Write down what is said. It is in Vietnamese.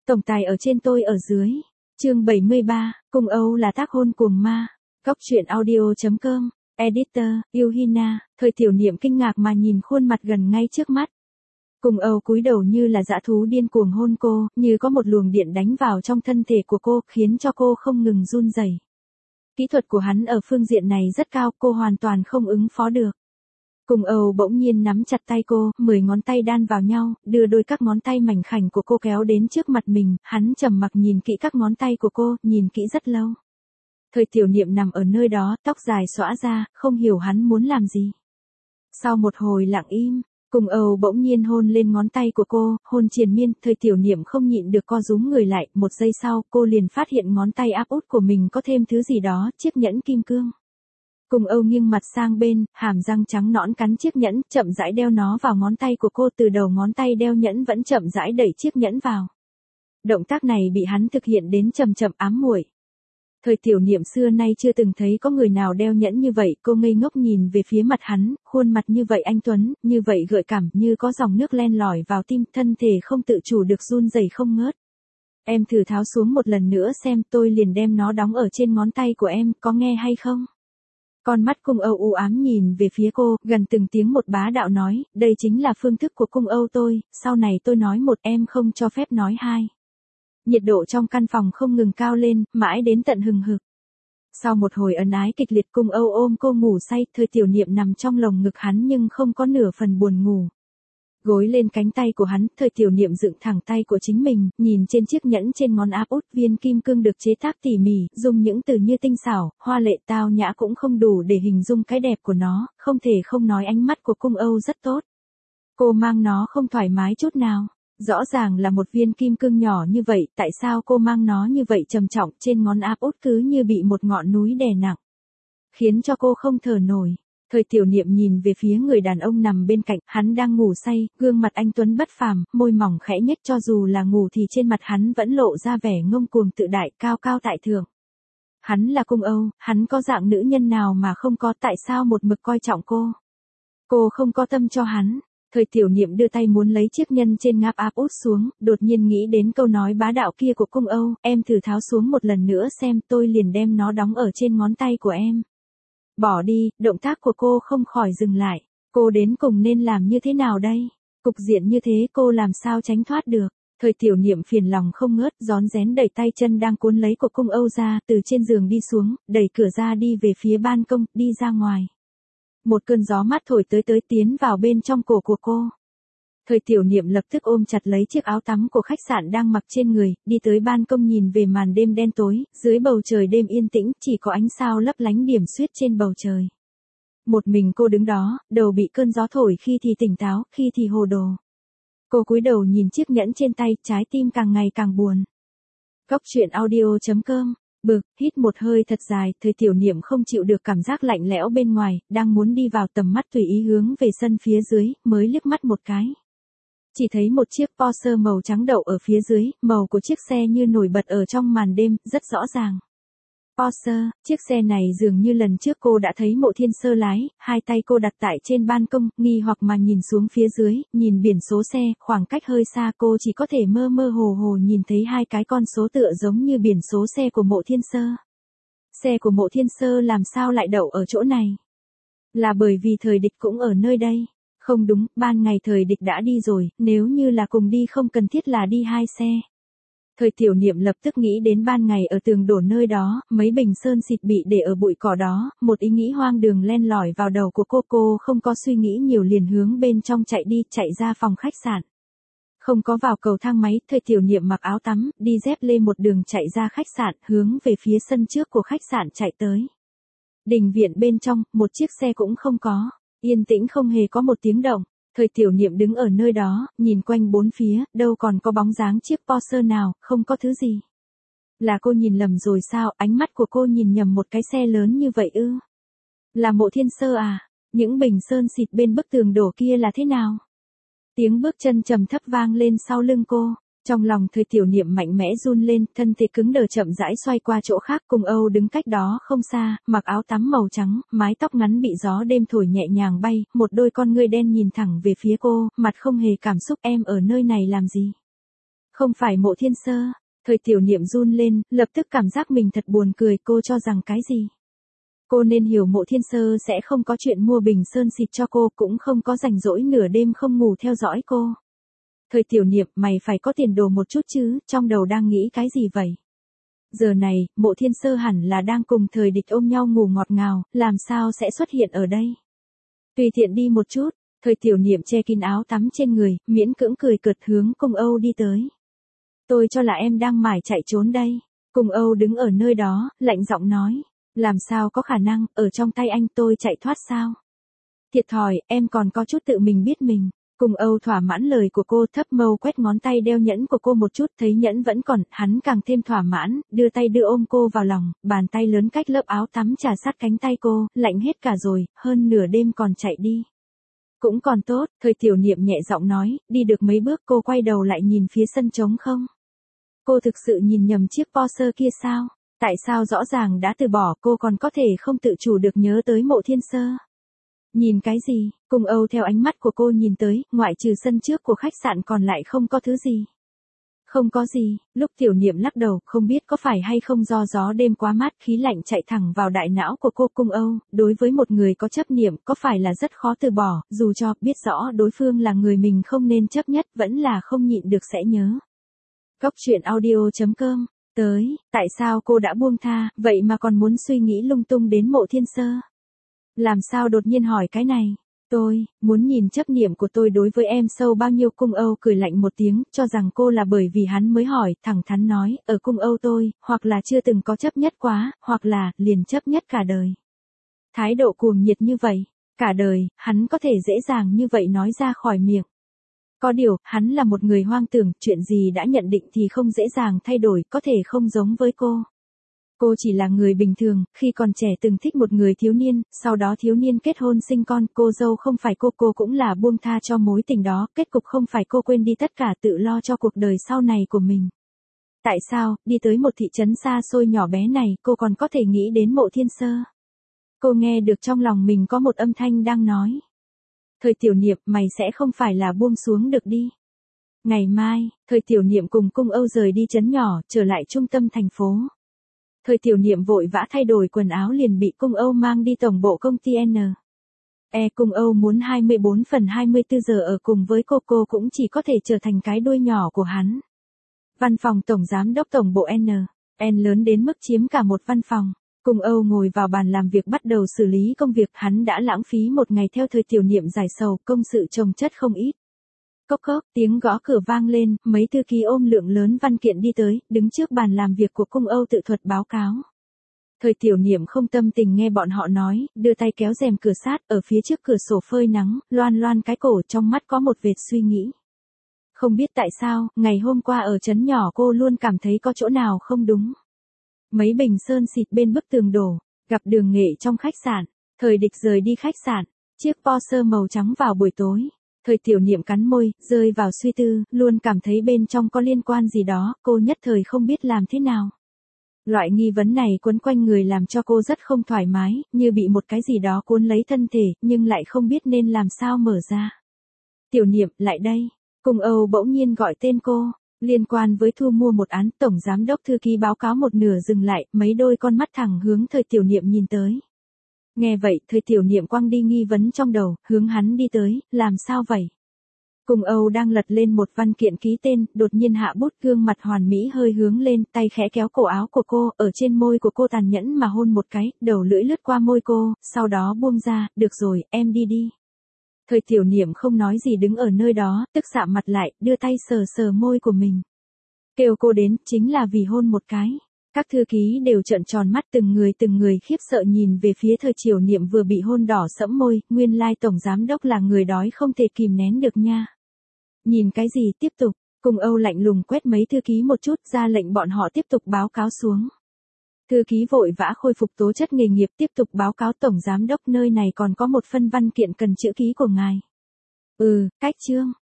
Tổng tài ở trên tôi ở dưới. Chương 73, Cung Âu là tác hôn cuồng ma. Góc truyện audio.com. Editor, Yuhina. Thời Tiểu Niệm kinh ngạc mà nhìn khuôn mặt gần ngay trước mắt. Cung Âu cúi đầu như là dã thú điên cuồng hôn cô, như có một luồng điện đánh vào trong thân thể của cô, khiến cho cô không ngừng run rẩy. Kỹ thuật của hắn ở phương diện này rất cao, cô hoàn toàn không ứng phó được. Cung Âu bỗng nhiên nắm chặt tay cô, 10 ngón tay đan vào nhau, đưa đôi các ngón tay mảnh khảnh của cô kéo đến trước mặt mình, hắn trầm mặc nhìn kỹ các ngón tay của cô, nhìn kỹ rất lâu. Thời Tiểu Niệm nằm ở nơi đó, tóc dài xõa ra, không hiểu hắn muốn làm gì. Sau một hồi lặng im, Cung Âu bỗng nhiên hôn lên ngón tay của cô, hôn triền miên, Thời Tiểu Niệm không nhịn được co rúm người lại, một giây sau, cô liền phát hiện ngón tay áp út của mình có thêm thứ gì đó, chiếc nhẫn kim cương. Cung Âu nghiêng mặt sang bên, hàm răng trắng nõn cắn chiếc nhẫn, chậm rãi đeo nó vào ngón tay của cô, từ đầu ngón tay đeo nhẫn vẫn chậm rãi đẩy chiếc nhẫn vào. Động tác này bị hắn thực hiện đến chậm chậm ám muội. Thời Tiểu Niệm xưa nay chưa từng thấy có người nào đeo nhẫn như vậy, cô ngây ngốc nhìn về phía mặt hắn, khuôn mặt như vậy anh tuấn, như vậy gợi cảm, như có dòng nước len lỏi vào tim, thân thể không tự chủ được run rẩy không ngớt. Em thử tháo xuống một lần nữa xem, tôi liền đem nó đóng ở trên ngón tay của em, có nghe hay không? Con mắt Cung Âu u ám nhìn về phía cô, gần từng tiếng một bá đạo nói, đây chính là phương thức của Cung Âu tôi, sau này tôi nói một em không cho phép nói hai. Nhiệt độ trong căn phòng không ngừng cao lên, mãi đến tận hừng hực. Sau một hồi ân ái kịch liệt, Cung Âu ôm cô ngủ say, Thời Tiểu Niệm nằm trong lồng ngực hắn nhưng không có nửa phần buồn ngủ. Gối lên cánh tay của hắn, Thời Tiểu Niệm dựng thẳng tay của chính mình, nhìn trên chiếc nhẫn trên ngón áp út, viên kim cương được chế tác tỉ mỉ, dùng những từ như tinh xảo, hoa lệ, tao nhã cũng không đủ để hình dung cái đẹp của nó, không thể không nói ánh mắt của Cung Âu rất tốt. Cô mang nó không thoải mái chút nào. Rõ ràng là một viên kim cương nhỏ như vậy, tại sao cô mang nó như vậy trầm trọng, trên ngón áp út cứ như bị một ngọn núi đè nặng, khiến cho cô không thở nổi. Thời Tiểu Niệm nhìn về phía người đàn ông nằm bên cạnh, hắn đang ngủ say, gương mặt anh tuấn bất phàm, môi mỏng khẽ nhếch, cho dù là ngủ thì trên mặt hắn vẫn lộ ra vẻ ngông cuồng tự đại, cao cao tại thượng. Hắn là Cung Âu, hắn có dạng nữ nhân nào mà không có, tại sao một mực coi trọng cô? Cô không có tâm cho hắn. Thời Tiểu Niệm đưa tay muốn lấy chiếc nhân trên ngáp áp út xuống, đột nhiên nghĩ đến câu nói bá đạo kia của Cung Âu, em thử tháo xuống một lần nữa xem, tôi liền đem nó đóng ở trên ngón tay của em. Bỏ đi, động tác của cô không khỏi dừng lại. Cô đến cùng nên làm như thế nào đây? Cục diện như thế cô làm sao tránh thoát được? Thời Tiểu Niệm phiền lòng không ngớt, rón rén đẩy tay chân đang cuốn lấy của Cung Âu ra, từ trên giường đi xuống, đẩy cửa ra đi về phía ban công, đi ra ngoài. Một cơn gió mát thổi tới tiến vào bên trong cổ của cô. Thời Tiểu Niệm lập tức ôm chặt lấy chiếc áo tắm của khách sạn đang mặc trên người, đi tới ban công nhìn về màn đêm đen tối, dưới bầu trời đêm yên tĩnh, chỉ có ánh sao lấp lánh điểm xuyết trên bầu trời. Một mình cô đứng đó, đầu bị cơn gió thổi, khi thì tỉnh táo, khi thì hồ đồ. Cô cúi đầu nhìn chiếc nhẫn trên tay, trái tim càng ngày càng buồn. Góc truyện audio.com. Bực, hít một hơi thật dài, Thời Tiểu Niệm không chịu được cảm giác lạnh lẽo bên ngoài, đang muốn đi vào tầm mắt tùy ý hướng về sân phía dưới, mới liếc mắt một cái. Chỉ thấy một chiếc Porsche màu trắng đậu ở phía dưới, màu của chiếc xe như nổi bật ở trong màn đêm, rất rõ ràng. Porsche, chiếc xe này dường như lần trước cô đã thấy Mộ Thiên Sơ lái, hai tay cô đặt tại trên ban công, nghi hoặc mà nhìn xuống phía dưới, nhìn biển số xe, khoảng cách hơi xa cô chỉ có thể mơ mơ hồ hồ nhìn thấy hai cái con số tựa giống như biển số xe của Mộ Thiên Sơ. Xe của Mộ Thiên Sơ làm sao lại đậu ở chỗ này? Là bởi vì Thời Địch cũng ở nơi đây. Không đúng, ban ngày Thời Địch đã đi rồi, nếu như là cùng đi không cần thiết là đi hai xe. Thời Tiểu Niệm lập tức nghĩ đến ban ngày ở tường đổ nơi đó, mấy bình sơn xịt bị để ở bụi cỏ đó, một ý nghĩ hoang đường len lỏi vào đầu của cô không có suy nghĩ nhiều liền hướng bên trong chạy đi, chạy ra phòng khách sạn. Không có vào cầu thang máy, Thời Tiểu Niệm mặc áo tắm, đi dép lê một đường chạy ra khách sạn, hướng về phía sân trước của khách sạn chạy tới. Đình viện bên trong, một chiếc xe cũng không có, yên tĩnh không hề có một tiếng động. Thời Tiểu Niệm đứng ở nơi đó, nhìn quanh bốn phía, đâu còn có bóng dáng chiếc Porsche nào, không có thứ gì. Là cô nhìn lầm rồi sao, ánh mắt của cô nhìn nhầm một cái xe lớn như vậy ư? Là Mộ Thiên Sơ à? Những bình sơn xịt bên bức tường đổ kia là thế nào? Tiếng bước chân trầm thấp vang lên sau lưng cô. Trong lòng Thời Tiểu Niệm mạnh mẽ run lên, thân thể cứng đờ chậm rãi xoay qua chỗ khác. Cung Âu đứng cách đó không xa, mặc áo tắm màu trắng, mái tóc ngắn bị gió đêm thổi nhẹ nhàng bay, một đôi con ngươi đen nhìn thẳng về phía cô, mặt không hề cảm xúc. Em ở nơi này làm gì? Không phải Mộ Thiên Sơ. Thời tiểu niệm run lên, lập tức cảm giác mình thật buồn cười, cô cho rằng cái gì? Cô nên hiểu Mộ Thiên Sơ sẽ không có chuyện mua bình sơn xịt cho cô, cũng không có rảnh rỗi nửa đêm không ngủ theo dõi cô. Thời tiểu niệm, mày phải có tiền đồ một chút chứ, trong đầu đang nghĩ cái gì vậy? Giờ này, Mộ Thiên Sơ hẳn là đang cùng thời địch ôm nhau ngủ ngọt ngào, làm sao sẽ xuất hiện ở đây? Tùy tiện đi một chút, thời tiểu niệm che kín áo tắm trên người, miễn cưỡng cười cợt hướng Cung Âu đi tới. Tôi cho là em đang mải chạy trốn đây. Cung Âu đứng ở nơi đó, lạnh giọng nói. Làm sao có khả năng, ở trong tay anh tôi chạy thoát sao? Thiệt thòi, em còn có chút tự mình biết mình. Cung Âu thỏa mãn lời của cô, thấp mâu quét ngón tay đeo nhẫn của cô một chút, thấy nhẫn vẫn còn, hắn càng thêm thỏa mãn, đưa tay đưa ôm cô vào lòng, bàn tay lớn cách lớp áo tắm trà sát cánh tay cô, lạnh hết cả rồi, hơn nửa đêm còn chạy đi. Cũng còn tốt, thời tiểu niệm nhẹ giọng nói, đi được mấy bước cô quay đầu lại nhìn phía sân trống không. Cô thực sự nhìn nhầm chiếc Porsche kia sao? Tại sao rõ ràng đã từ bỏ cô còn có thể không tự chủ được nhớ tới Mộ Thiên Sơ? Nhìn cái gì? Cung Âu theo ánh mắt của cô nhìn tới, ngoại trừ sân trước của khách sạn còn lại không có thứ gì. Không có gì, lúc tiểu niệm lắc đầu, không biết có phải hay không do gió đêm quá mát, khí lạnh chạy thẳng vào đại não của cô. Cung Âu, đối với một người có chấp niệm, có phải là rất khó từ bỏ, dù cho biết rõ đối phương là người mình không nên chấp nhất, vẫn là không nhịn được sẽ nhớ. Góc truyện audio.com. Tới, tại sao cô đã buông tha, vậy mà còn muốn suy nghĩ lung tung đến Mộ Thiên Sơ? Làm sao đột nhiên hỏi cái này? Tôi, muốn nhìn chấp niệm của tôi đối với em sâu bao nhiêu. Cung Âu cười lạnh một tiếng, cho rằng cô là bởi vì hắn mới hỏi, thẳng thắn nói, ở Cung Âu tôi, hoặc là chưa từng có chấp nhất quá, hoặc là, liền chấp nhất cả đời. Thái độ cuồng nhiệt như vậy, cả đời, hắn có thể dễ dàng như vậy nói ra khỏi miệng. Có điều, hắn là một người hoang tưởng, chuyện gì đã nhận định thì không dễ dàng thay đổi, có thể không giống với cô. Cô chỉ là người bình thường, khi còn trẻ từng thích một người thiếu niên, sau đó thiếu niên kết hôn sinh con, cô dâu không phải cô cũng là buông tha cho mối tình đó, kết cục không phải cô quên đi tất cả tự lo cho cuộc đời sau này của mình. Tại sao, đi tới một thị trấn xa xôi nhỏ bé này, cô còn có thể nghĩ đến Mộ Thiên Sơ? Cô nghe được trong lòng mình có một âm thanh đang nói. Thời tiểu niệm, mày sẽ không phải là buông xuống được đi. Ngày mai, thời tiểu niệm cùng Cung Âu rời đi trấn nhỏ, trở lại trung tâm thành phố. Thời tiểu niệm vội vã thay đổi quần áo liền bị Cung Âu mang đi tổng bộ công ty N. Cung Âu muốn 24/24 giờ ở cùng với cô cũng chỉ có thể trở thành cái đuôi nhỏ của hắn. Văn phòng tổng giám đốc tổng bộ N lớn đến mức chiếm cả một văn phòng. Cung Âu ngồi vào bàn làm việc bắt đầu xử lý công việc, hắn đã lãng phí một ngày theo thời tiểu niệm giải sầu, công sự chồng chất không ít. Cốc cốc, tiếng gõ cửa vang lên, mấy thư ký ôm lượng lớn văn kiện đi tới, đứng trước bàn làm việc của Cung Âu tự thuật báo cáo. Thời tiểu niệm không tâm tình nghe bọn họ nói, đưa tay kéo rèm cửa sát, ở phía trước cửa sổ phơi nắng, loan loan cái cổ, trong mắt có một vệt suy nghĩ. Không biết tại sao, ngày hôm qua ở trấn nhỏ cô luôn cảm thấy có chỗ nào không đúng. Mấy bình sơn xịt bên bức tường đổ, gặp Đường Nghệ trong khách sạn, thời địch rời đi khách sạn, chiếc Porsche màu trắng vào buổi tối. Thời tiểu niệm cắn môi, rơi vào suy tư, luôn cảm thấy bên trong có liên quan gì đó, cô nhất thời không biết làm thế nào. Loại nghi vấn này quấn quanh người làm cho cô rất không thoải mái, như bị một cái gì đó cuốn lấy thân thể, nhưng lại không biết nên làm sao mở ra. Tiểu niệm, lại đây. Cung Âu bỗng nhiên gọi tên cô. Liên quan với thu mua một án, tổng giám đốc thư ký báo cáo một nửa dừng lại, mấy đôi con mắt thẳng hướng thời tiểu niệm nhìn tới. Nghe vậy, thời tiểu niệm quăng đi nghi vấn trong đầu, hướng hắn đi tới, làm sao vậy? Cung Âu đang lật lên một văn kiện ký tên, đột nhiên hạ bút, gương mặt hoàn mỹ hơi hướng lên, tay khẽ kéo cổ áo của cô, ở trên môi của cô tàn nhẫn mà hôn một cái, đầu lưỡi lướt qua môi cô, sau đó buông ra, được rồi, em đi đi. Thời tiểu niệm không nói gì đứng ở nơi đó, tức sạm mặt lại, đưa tay sờ sờ môi của mình. Kêu cô đến, chính là vì hôn một cái. Các thư ký đều trợn tròn mắt, từng người khiếp sợ nhìn về phía thời tiểu niệm vừa bị hôn đỏ sẫm môi, nguyên lai tổng giám đốc là người đói không thể kìm nén được nha. Nhìn cái gì, tiếp tục. Cung Âu lạnh lùng quét mấy thư ký một chút, ra lệnh bọn họ tiếp tục báo cáo xuống. Thư ký vội vã khôi phục tố chất nghề nghiệp, tiếp tục báo cáo tổng giám đốc, nơi này còn có một phân văn kiện cần chữ ký của ngài. Cách chương,